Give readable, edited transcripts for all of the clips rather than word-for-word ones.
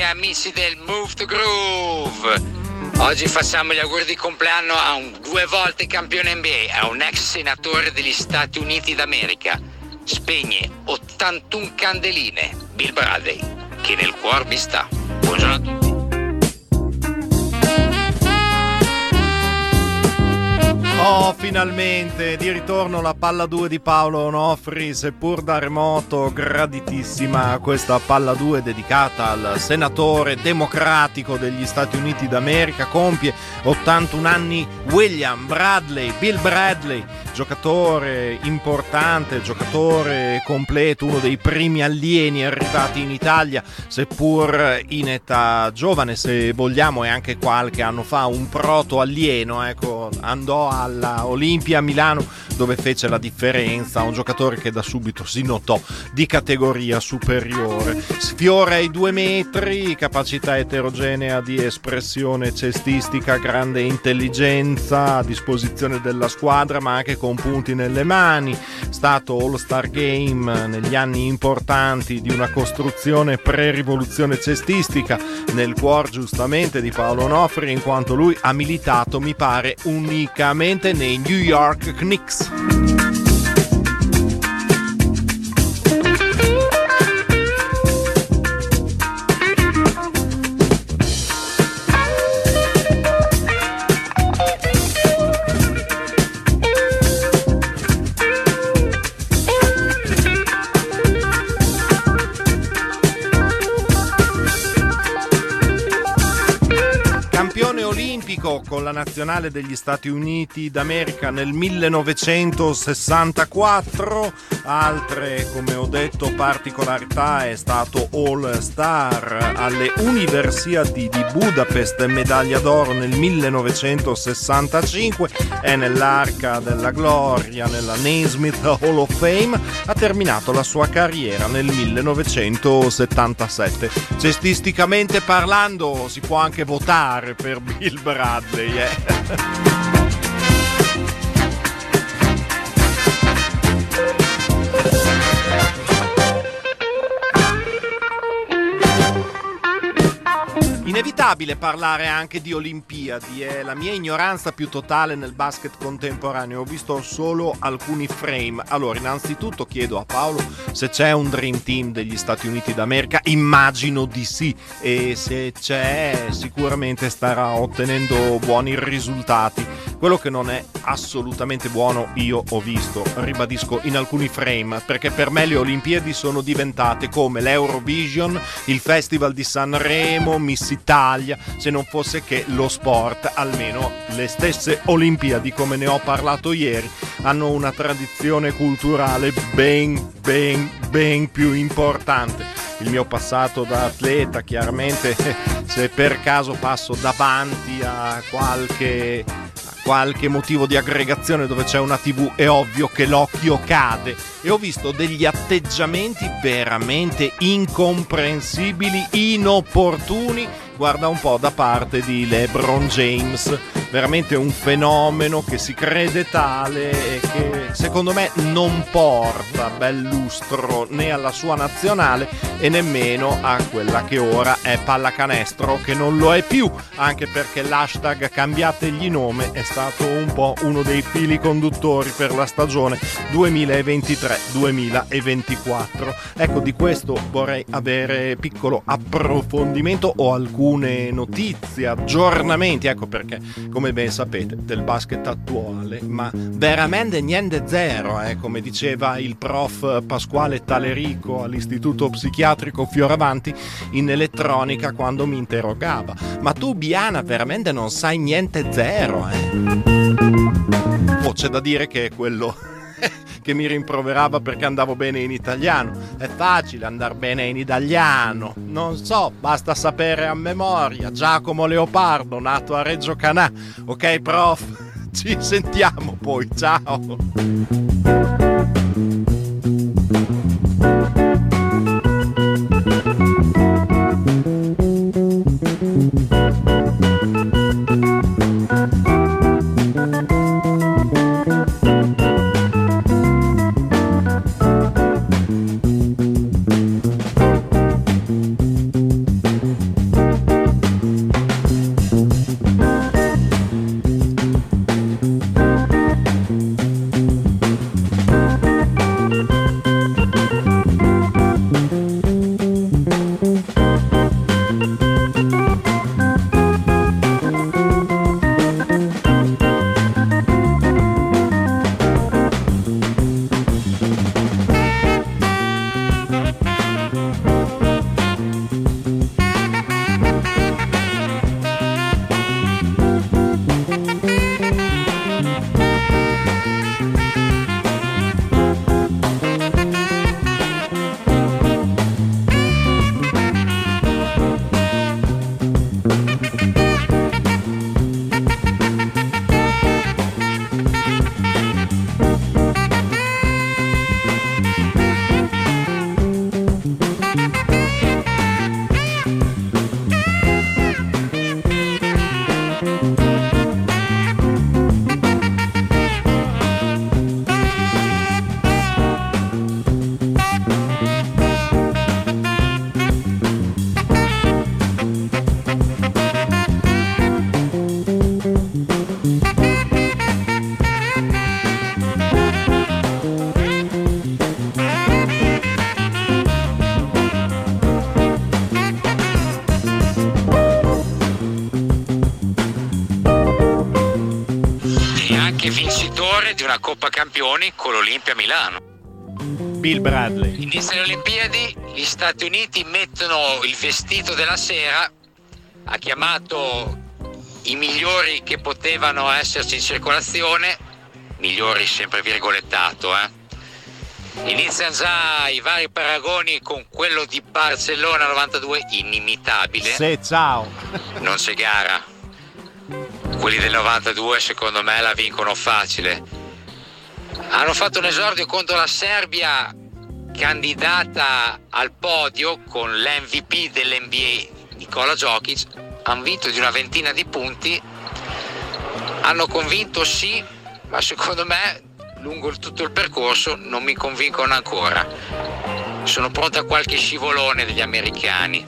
amici del Move to Groove. Oggi facciamo gli auguri di compleanno a un 2 volte campione NBA, a un ex senatore degli Stati Uniti d'America. Spegne 81 candeline, Bill Bradley, che nel cuore vi sta. Buongiorno a tutti. Oh, finalmente di ritorno la palla 2 di Paolo Onofri, seppur da remoto, graditissima questa palla 2 dedicata al senatore democratico degli Stati Uniti d'America. Compie 81 anni William Bradley, Bill Bradley, giocatore importante, giocatore completo, uno dei primi alieni arrivati in Italia, seppur in età giovane, se vogliamo, e anche qualche anno fa un proto alieno, ecco, andò alla Olimpia a Milano dove fece la differenza, un giocatore che da subito si notò di categoria superiore, sfiora i 2 metri, capacità eterogenea di espressione cestistica, grande intelligenza a disposizione della squadra ma anche con punti nelle mani, stato All-Star Game negli anni importanti di una costruzione pre-rivoluzione cestistica nel cuore giustamente di Paolo Onofri, in quanto lui ha militato, mi pare, unicamente nei New York Knicks. Con la nazionale degli Stati Uniti d'America nel 1964, altre, come ho detto, particolarità: è stato All-Star alle Universiadi di Budapest, medaglia d'oro nel 1965, è nell'Arca della Gloria, nella Naismith Hall of Fame, ha terminato la sua carriera nel 1977. Cestisticamente parlando si può anche votare per Bill Bradley, Inevitabile parlare anche di Olimpiadi, è la mia ignoranza più totale nel basket contemporaneo, ho visto solo alcuni frame. Allora, innanzitutto chiedo a Paolo se c'è un Dream Team degli Stati Uniti d'America, immagino di sì, e se c'è sicuramente starà ottenendo buoni risultati. Quello che non è assolutamente buono io ho visto, ribadisco, in alcuni frame, perché per me le Olimpiadi sono diventate come l'Eurovision, il Festival di Sanremo, Miss Italia, se non fosse che lo sport. Almeno le stesse Olimpiadi, come ne ho parlato ieri, hanno una tradizione culturale ben più importante. Il mio passato da atleta, chiaramente, se per caso passo davanti a qualche motivo di aggregazione dove c'è una TV, è ovvio che l'occhio cade, e ho visto degli atteggiamenti veramente incomprensibili, inopportuni, guarda un po', da parte di LeBron James, veramente un fenomeno che si crede tale e che secondo me non porta bel lustro né alla sua nazionale e nemmeno a quella che ora è pallacanestro, che non lo è più, anche perché l'hashtag cambiategli nome è stato un po' uno dei fili conduttori per la stagione 2023-2024. Ecco, di questo vorrei avere piccolo approfondimento o alcune notizie, aggiornamenti, ecco perché, come ben sapete, del basket attuale, ma veramente niente zero, come diceva il prof Pasquale Talerico all'Istituto Psichiatrico Fioravanti in elettronica quando mi interrogava: ma tu, Biana, veramente non sai niente zero, c'è da dire che è quello che mi rimproverava perché andavo bene in italiano. È facile andar bene in italiano, non so, basta sapere a memoria Giacomo Leopardo, nato a Reggio Canà. Ok, prof, ci sentiamo poi, ciao. di una Coppa Campioni con l'Olimpia Milano. Bill Bradley. Iniziano le Olimpiadi, gli Stati Uniti mettono il vestito della sera, ha chiamato i migliori che potevano esserci in circolazione, migliori sempre virgolettato, Iniziano già i vari paragoni con quello di Barcellona 92, inimitabile. Sì, ciao. Non c'è gara. Quelli del 92 secondo me la vincono facile. Hanno fatto un esordio contro la Serbia, candidata al podio con l'MVP dell'NBA Nikola Jokic. Hanno vinto di una ventina di punti. Hanno convinto sì, ma secondo me lungo tutto il percorso non mi convincono ancora. Sono pronto a qualche scivolone degli americani.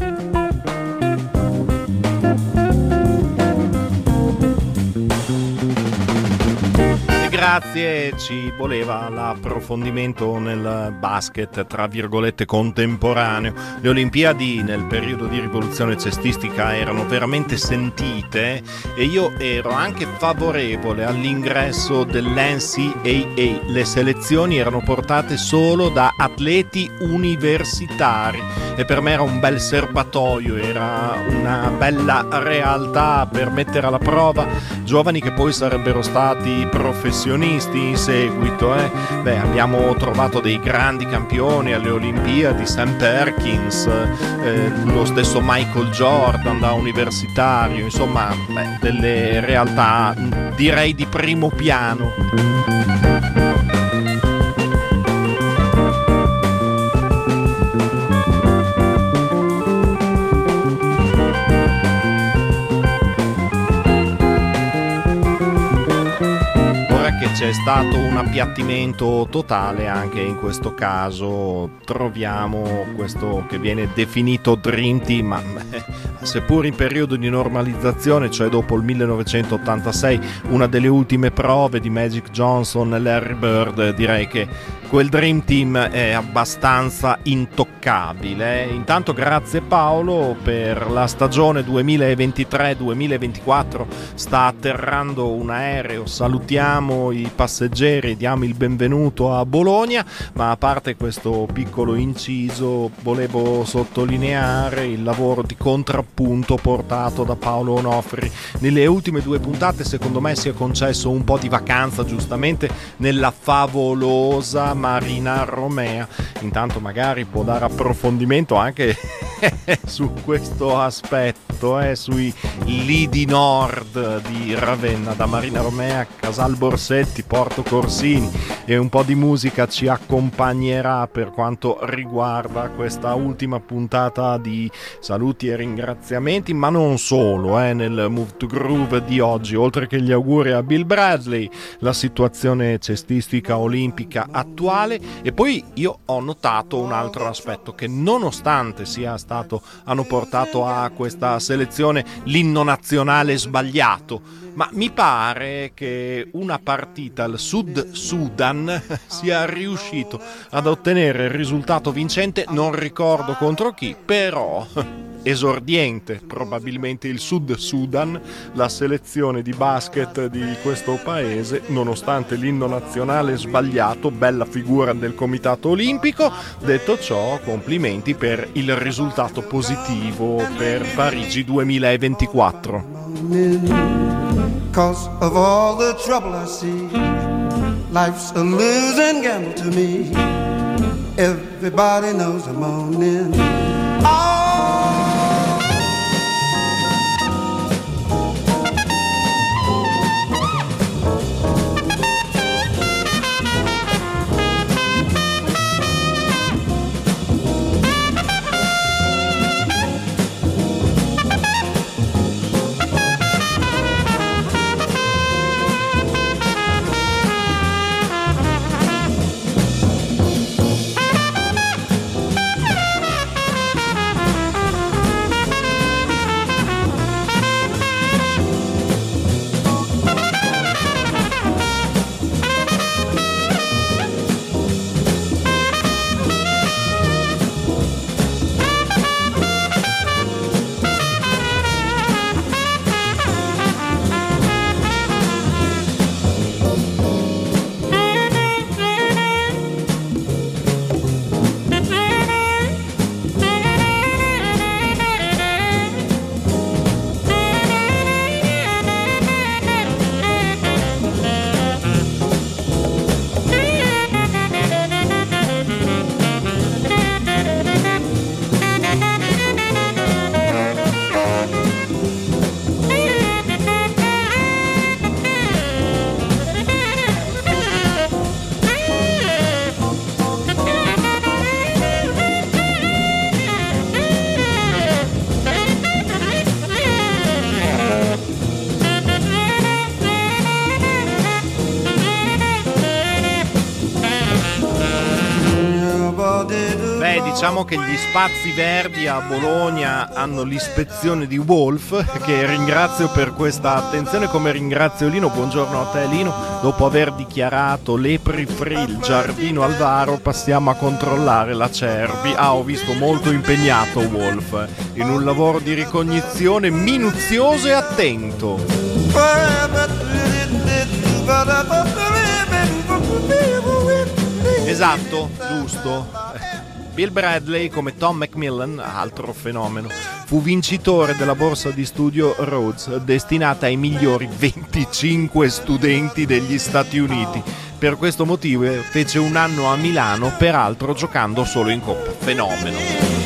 Grazie, ci voleva l'approfondimento nel basket tra virgolette contemporaneo. Le Olimpiadi nel periodo di rivoluzione cestistica erano veramente sentite e io ero anche favorevole all'ingresso dell'NCAA. Le selezioni erano portate solo da atleti universitari e per me era un bel serbatoio, era una bella realtà per mettere alla prova giovani che poi sarebbero stati professionisti in seguito. Abbiamo trovato dei grandi campioni alle Olimpiadi, Sam Perkins, lo stesso Michael Jordan da universitario, insomma delle realtà direi di primo piano. C'è stato un appiattimento totale anche in questo caso. Troviamo questo che viene definito Dream Team, ma seppur in periodo di normalizzazione, cioè dopo il 1986, una delle ultime prove di Magic Johnson e Larry Bird, direi che quel Dream Team è abbastanza intoccabile. Intanto grazie Paolo per la stagione 2023-2024, sta atterrando un aereo, salutiamo i passeggeri, diamo il benvenuto a Bologna, ma a parte questo piccolo inciso volevo sottolineare il lavoro di contrappunto portato da Paolo Onofri nelle ultime due puntate. Secondo me si è concesso un po' di vacanza giustamente nella favolosa Marina Romea. Intanto magari può dare approfondimento anche su questo aspetto, sui lidi nord di Ravenna, da Marina Romea, Casal Borsetti, Porto Corsini, e un po' di musica ci accompagnerà per quanto riguarda questa ultima puntata di saluti e ringraziamenti, ma non solo, nel Move to Groove di oggi, oltre che gli auguri a Bill Bradley, la situazione cestistica olimpica attuale, e poi io ho notato un altro aspetto, che nonostante hanno portato a questa selezione l'inno nazionale sbagliato, ma mi pare che una partita al Sud Sudan sia riuscito ad ottenere il risultato vincente, non ricordo contro chi, però esordiente probabilmente il Sud Sudan, la selezione di basket di questo paese, nonostante l'inno nazionale sbagliato. Bella figura del Comitato Olimpico. Detto ciò, complimenti per il risultato positivo per Parigi 2024. Cause of all the trouble I see, life's a losing gamble to me. Everybody knows I'm moaning. Beh, diciamo che gli spazi verdi a Bologna hanno l'ispezione di Wolf, che ringrazio per questa attenzione, come ringrazio Lino. Buongiorno a te, Lino. Dopo aver dichiarato lepri free il giardino Alvaro, passiamo a controllare la Cerbi. Ho visto molto impegnato Wolf in un lavoro di ricognizione minuzioso e attento. Esatto, giusto. Bill Bradley, come Tom Macmillan, altro fenomeno, fu vincitore della borsa di studio Rhodes, destinata ai migliori 25 studenti degli Stati Uniti. Per questo motivo fece un anno a Milano, peraltro giocando solo in Coppa. Fenomeno.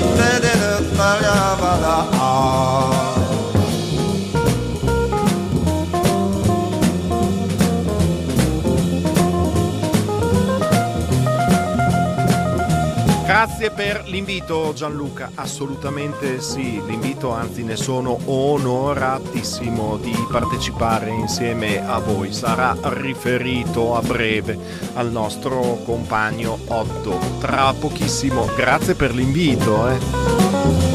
Grazie per l'invito, Gianluca, assolutamente sì, l'invito, anzi ne sono onoratissimo di partecipare insieme a voi. Sarà riferito a breve al nostro compagno Otto, tra pochissimo. Grazie per l'invito.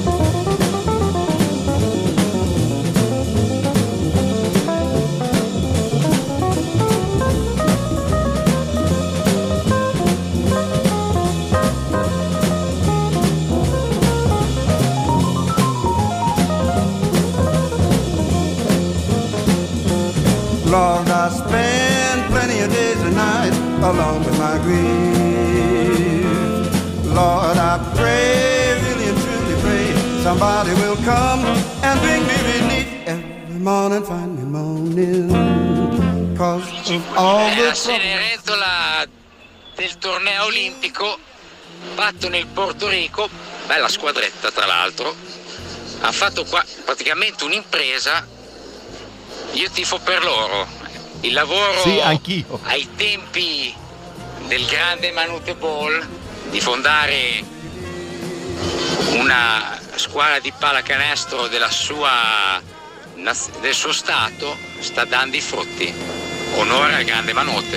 Lord, I spend plenty of days and nights alone with my grief. Lord, I pray, really and truly pray, somebody will come and bring me relief. Every morning find me moaning, cause of all the la Cenerentola del torneo olimpico fatto nel Porto Rico, bella squadretta tra l'altro, ha fatto qua praticamente un'impresa. Io tifo per loro, il lavoro sì, anch'io. Ai tempi del grande Manute Ball di fondare una squadra di pallacanestro del suo stato sta dando i frutti. Onore al grande Manute.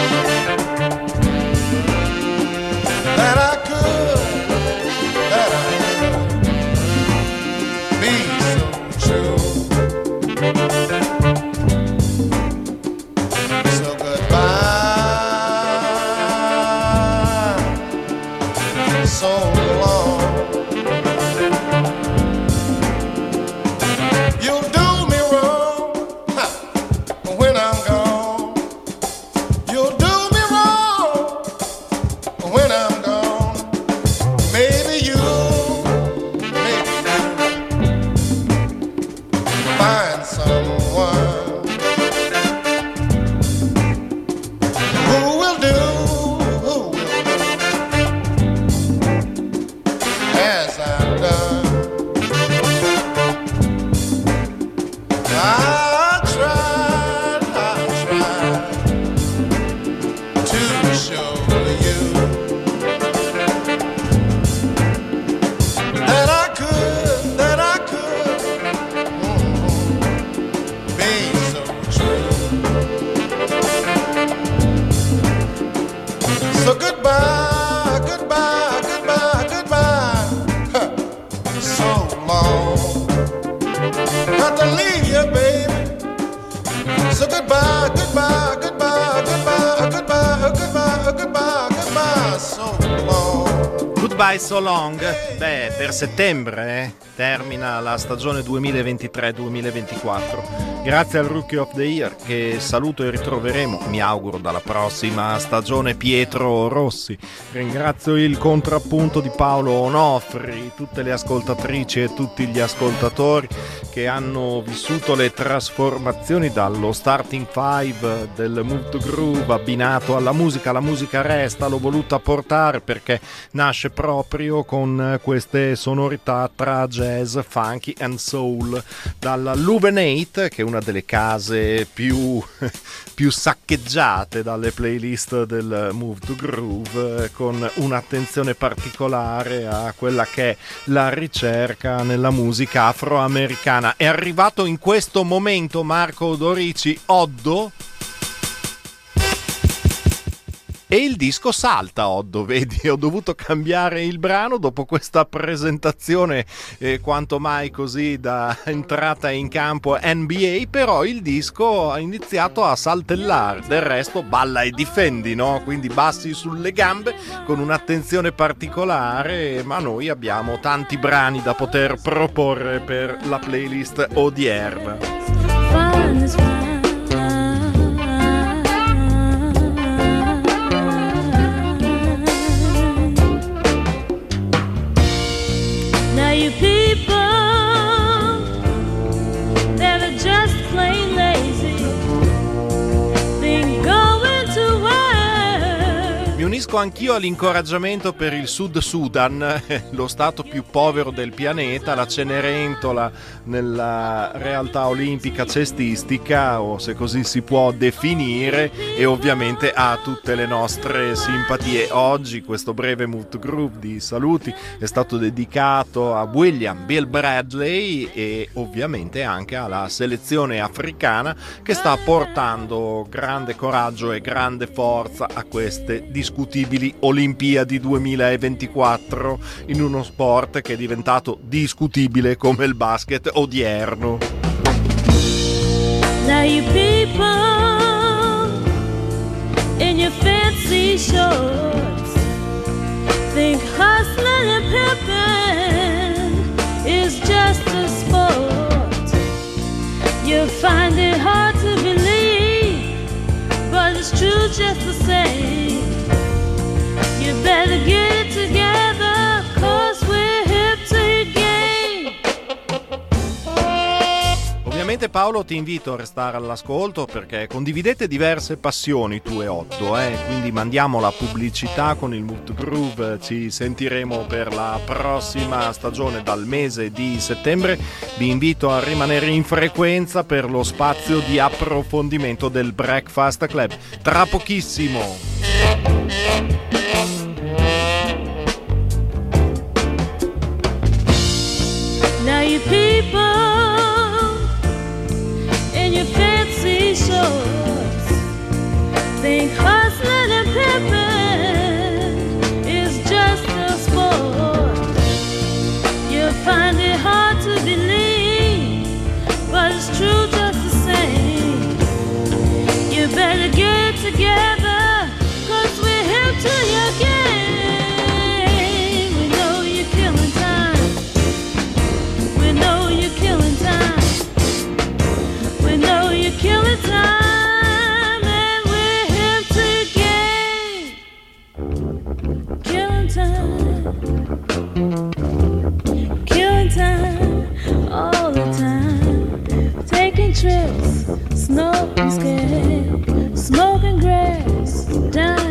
That I could, that I as I've done. I tried to show you that I could be so true. So goodbye, goodbye, goodbye, goodbye. So long. Got to leave you, baby. So goodbye, goodbye, goodbye, goodbye, goodbye, goodbye, goodbye, goodbye, so long. Goodbye so long. Beh, per settembre termina la stagione 2023-2024. Grazie al Rookie of the Year, che saluto e ritroveremo, mi auguro, dalla prossima stagione, Pietro Rossi. Ringrazio il contrappunto di Paolo Onofri, tutte le ascoltatrici e tutti gli ascoltatori che hanno vissuto le trasformazioni dallo starting five del Move to Groove abbinato alla musica. La musica resta, l'ho voluta portare perché nasce proprio con queste sonorità tra jazz, funky and soul, dalla Luvenate, che è una delle case più saccheggiate dalle playlist del Move to Groove, con un'attenzione particolare a quella che è la ricerca nella musica afroamericana. È arrivato in questo momento Marco Dorici, Oddo, e il disco salta, Oddo, vedi, ho dovuto cambiare il brano dopo questa presentazione quanto mai così da entrata in campo NBA, però il disco ha iniziato a saltellare, del resto balla e difendi, no? Quindi bassi sulle gambe con un'attenzione particolare, ma noi abbiamo tanti brani da poter proporre per la playlist odierna. You people that are just plain lazy think going to work. Mi unisco anch'io all'incoraggiamento per il Sud Sudan, lo stato più povero del pianeta, la Cenerentola nella realtà olimpica cestistica, o se così si può definire, e ovviamente ha tutte le nostre simpatie. Oggi questo breve Move to Groove di saluti è stato dedicato a William Bill Bradley e ovviamente anche alla selezione africana, che sta portando grande coraggio e grande forza a queste discutibili Olimpiadi 2024 in uno sport che è diventato discutibile come il basket odierno. Now you people in your fancy shorts think hustling and pimping is just a sport. You find it hard to believe, but it's true just the same. You better get it together, 'cause we're hip to your game. Ovviamente, Paolo, ti invito a restare all'ascolto perché condividete diverse passioni tu e Otto, quindi mandiamo la pubblicità con il Move to Groove. Ci sentiremo per la prossima stagione dal mese di settembre. Vi invito a rimanere in frequenza per lo spazio di approfondimento del Breakfast Club tra pochissimo. Now you people in your fancy shorts think hustling and pimping is just a sport. You find it hard to believe, but it's true just the same. You better get it together, 'cause we're hip to your game. We know you're killing time. We know you're killing time. We know you're killing time, and we're hip to your game. Killing time. Killing time all the time. Taking trips, snow and scared, smoking grass down